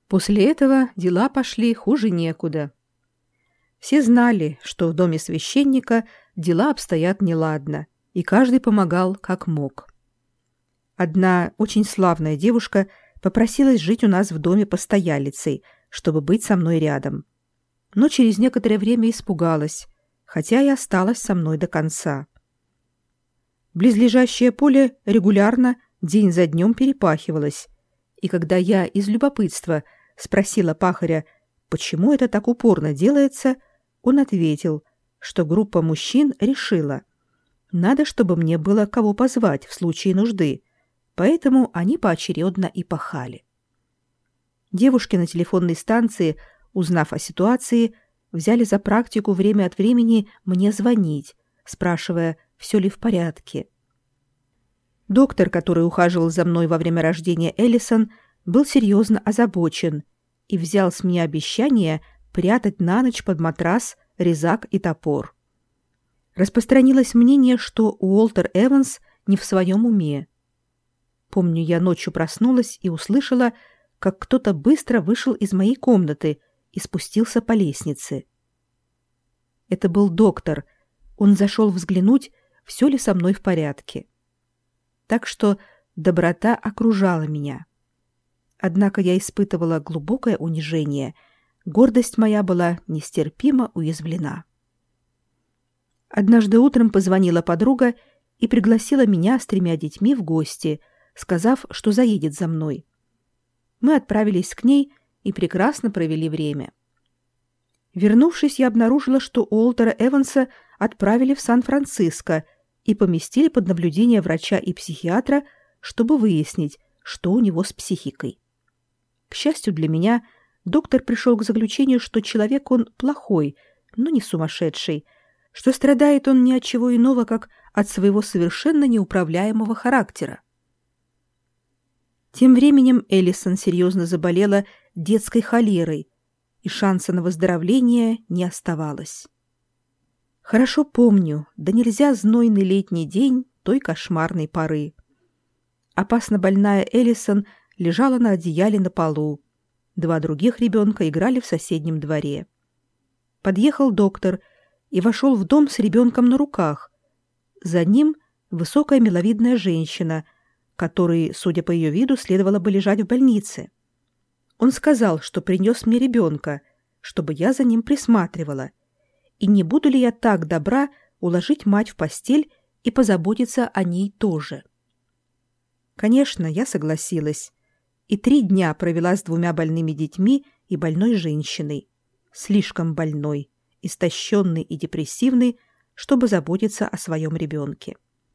После этого дела пошли хуже некуда. Все знали, что в доме священника дела обстоят неладно, и каждый помогал как мог. Одна очень славная девушка попросилась жить у нас в доме постоялицей, чтобы быть со мной рядом. Но через некоторое время испугалась, хотя и осталась со мной до конца. Близлежащее поле регулярно день за днем перепахивалось, и когда я из любопытства спросила пахаря, почему это так упорно делается, он ответил, что группа мужчин решила: надо, чтобы мне было кого позвать в случае нужды, поэтому они поочередно и пахали. Девушки на телефонной станции, узнав о ситуации, взяли за практику время от времени мне звонить, спрашивая, все ли в порядке. Доктор, который ухаживал за мной во время рождения Эллисон, был серьезно озабочен и взял с меня обещание прятать на ночь под матрас резак и топор. Распространилось мнение, что Уолтер Эванс не в своем уме. Помню, я ночью проснулась и услышала, как кто-то быстро вышел из моей комнаты и спустился по лестнице. Это был доктор. Он зашел взглянуть, все ли со мной в порядке. Так что доброта окружала меня. Однако я испытывала глубокое унижение. Гордость моя была нестерпимо уязвлена. Однажды утром позвонила подруга и пригласила меня с 3 детьми в гости, сказав, что заедет за мной. Мы отправились к ней и прекрасно провели время. Вернувшись, я обнаружила, что Уолтера Эванса отправили в Сан-Франциско и поместили под наблюдение врача и психиатра, чтобы выяснить, что у него с психикой. К счастью для меня, доктор пришел к заключению, что человек он плохой, но не сумасшедший, что страдает он не от чего иного, как от своего совершенно неуправляемого характера. Тем временем Эллисон серьезно заболела детской холерой, и шанса на выздоровление не оставалось. Хорошо помню, да нельзя знойный летний день той кошмарной поры. Опасно больная Эллисон лежала на одеяле на полу. 2 других ребенка играли в соседнем дворе. Подъехал доктор и вошел в дом с ребенком на руках. За ним высокая миловидная женщина, которой, судя по ее виду, следовало бы лежать в больнице. Он сказал, что принес мне ребенка, чтобы я за ним присматривала, и не буду ли я так добра уложить мать в постель и позаботиться о ней тоже. Конечно, я согласилась, и 3 дня провела с 2 больными детьми и больной женщиной, слишком больной, истощенной и депрессивной, чтобы заботиться о своем ребенке.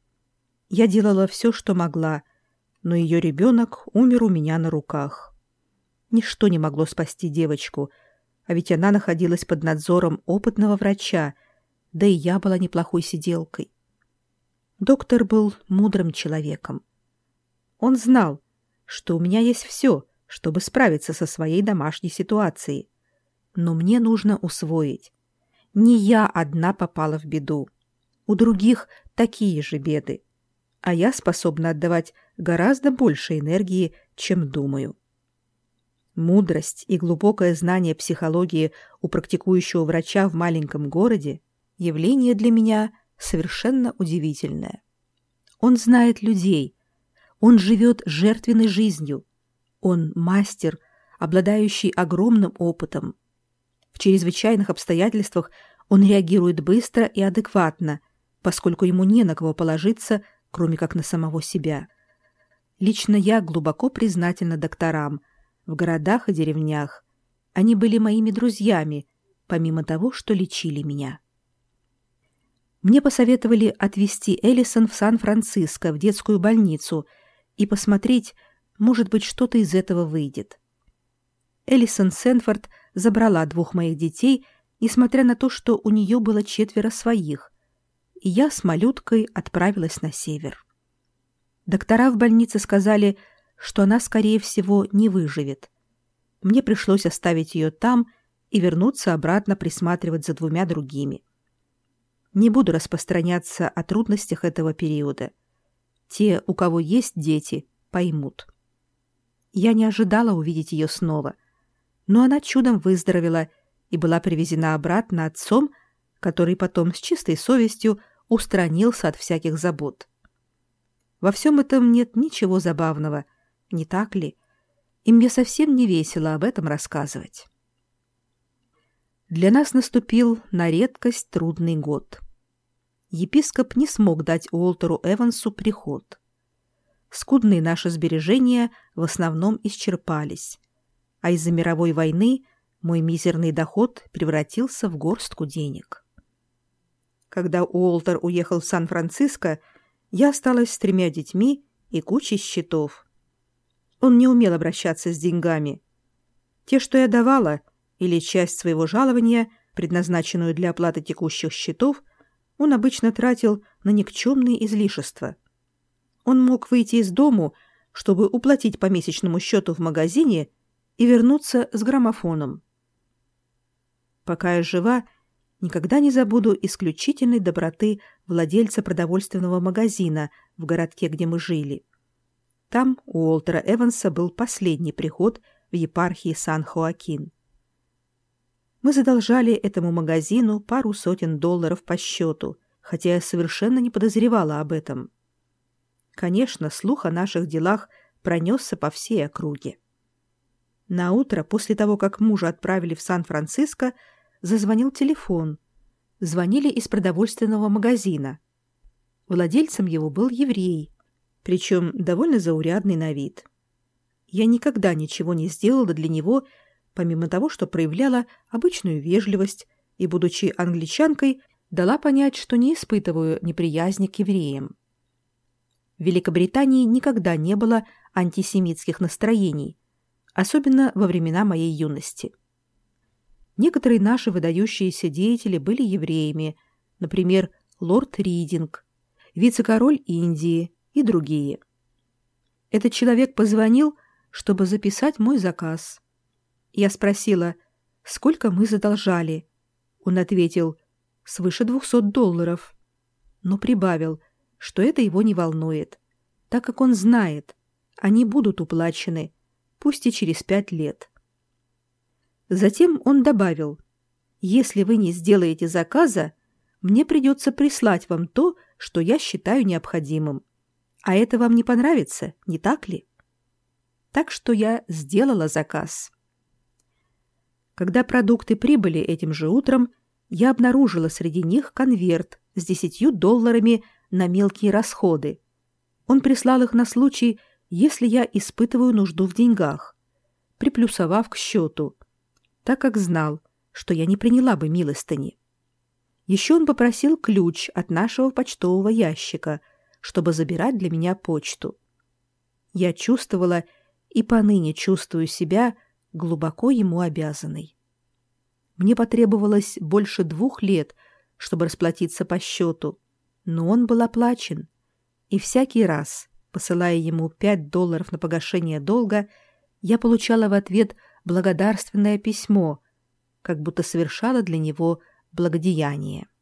Я делала все, что могла, но ее ребенок умер у меня на руках. Ничто не могло спасти девочку, а ведь она находилась под надзором опытного врача, да и я была неплохой сиделкой. Доктор был мудрым человеком. Он знал, что у меня есть все, чтобы справиться со своей домашней ситуацией. Но мне нужно усвоить. Не я одна попала в беду. У других такие же беды. А я способна отдавать гораздо больше энергии, чем думаю. Мудрость и глубокое знание психологии у практикующего врача в маленьком городе – явление для меня совершенно удивительное. Он знает людей. Он живет жертвенной жизнью. Он мастер, обладающий огромным опытом. В чрезвычайных обстоятельствах он реагирует быстро и адекватно, поскольку ему не на кого положиться, кроме как на самого себя. Лично я глубоко признательна докторам в городах и деревнях. Они были моими друзьями, помимо того, что лечили меня. Мне посоветовали отвезти Эллисон в Сан-Франциско, в детскую больницу, и посмотреть, может быть, что-то из этого выйдет. Эллисон Сенфорд забрала 2 моих детей, несмотря на то, что у нее было 4 своих, и я с малюткой отправилась на север. Доктора в больнице сказали, что она, скорее всего, не выживет. Мне пришлось оставить ее там и вернуться обратно присматривать за 2 другими. Не буду распространяться о трудностях этого периода. Те, у кого есть дети, поймут. Я не ожидала увидеть ее снова, Но она чудом выздоровела и была привезена обратно отцом, который потом с чистой совестью устранился от всяких забот. Во всем этом нет ничего забавного, не так ли? И мне совсем не весело об этом рассказывать. Для нас наступил на редкость трудный год. Епископ не смог дать Уолтеру Эвансу приход. Скудные наши сбережения в основном исчерпались, а из-за мировой войны мой мизерный доход превратился в горстку денег. Когда Уолтер уехал в Сан-Франциско, я осталась с 3 детьми и кучей счетов. Он не умел обращаться с деньгами. Те, что я давала, или часть своего жалования, предназначенную для оплаты текущих счетов, он обычно тратил на никчемные излишества. Он мог выйти из дому, чтобы уплатить по месячному счету в магазине и вернуться с граммофоном. Пока я жива, никогда не забуду исключительной доброты владельца продовольственного магазина в городке, где мы жили. Там у Уолтера Эванса был последний приход в епархии Сан-Хоакин. Мы задолжали этому магазину пару сотен $100 по счету, хотя я совершенно не подозревала об этом. Конечно, слух о наших делах пронесся по всей округе. Наутро, после того, как мужа отправили в Сан-Франциско, зазвонил телефон. Звонили из продовольственного магазина. Владельцем его был еврей, причем довольно заурядный на вид. Я никогда ничего не сделала для него, помимо того, что проявляла обычную вежливость и, будучи англичанкой, дала понять, что не испытываю неприязни к евреям. В Великобритании никогда не было антисемитских настроений, особенно во времена моей юности. Некоторые наши выдающиеся деятели были евреями, например, лорд Ридинг, вице-король Индии и другие. Этот человек позвонил, чтобы записать мой заказ. Я спросила, сколько мы задолжали. Он ответил, свыше $200, но прибавил, что это его не волнует, так как он знает, они будут уплачены, пусть и через 5 лет. Затем он добавил, если вы не сделаете заказа, мне придется прислать вам то, что я считаю необходимым. А это вам не понравится, не так ли? Так что я сделала заказ. Когда продукты прибыли этим же утром, я обнаружила среди них конверт с $10 на мелкие расходы. Он прислал их на случай, если я испытываю нужду в деньгах, приплюсовав к счету, так как знал, что я не приняла бы милостыни. Еще он попросил ключ от нашего почтового ящика, чтобы забирать для меня почту. Я чувствовала и поныне чувствую себя глубоко ему обязанной. Мне потребовалось больше 2 лет, чтобы расплатиться по счету, но он был оплачен, и всякий раз, посылая ему $5 на погашение долга, я получала в ответ благодарственное письмо, как будто совершала для него благодеяние.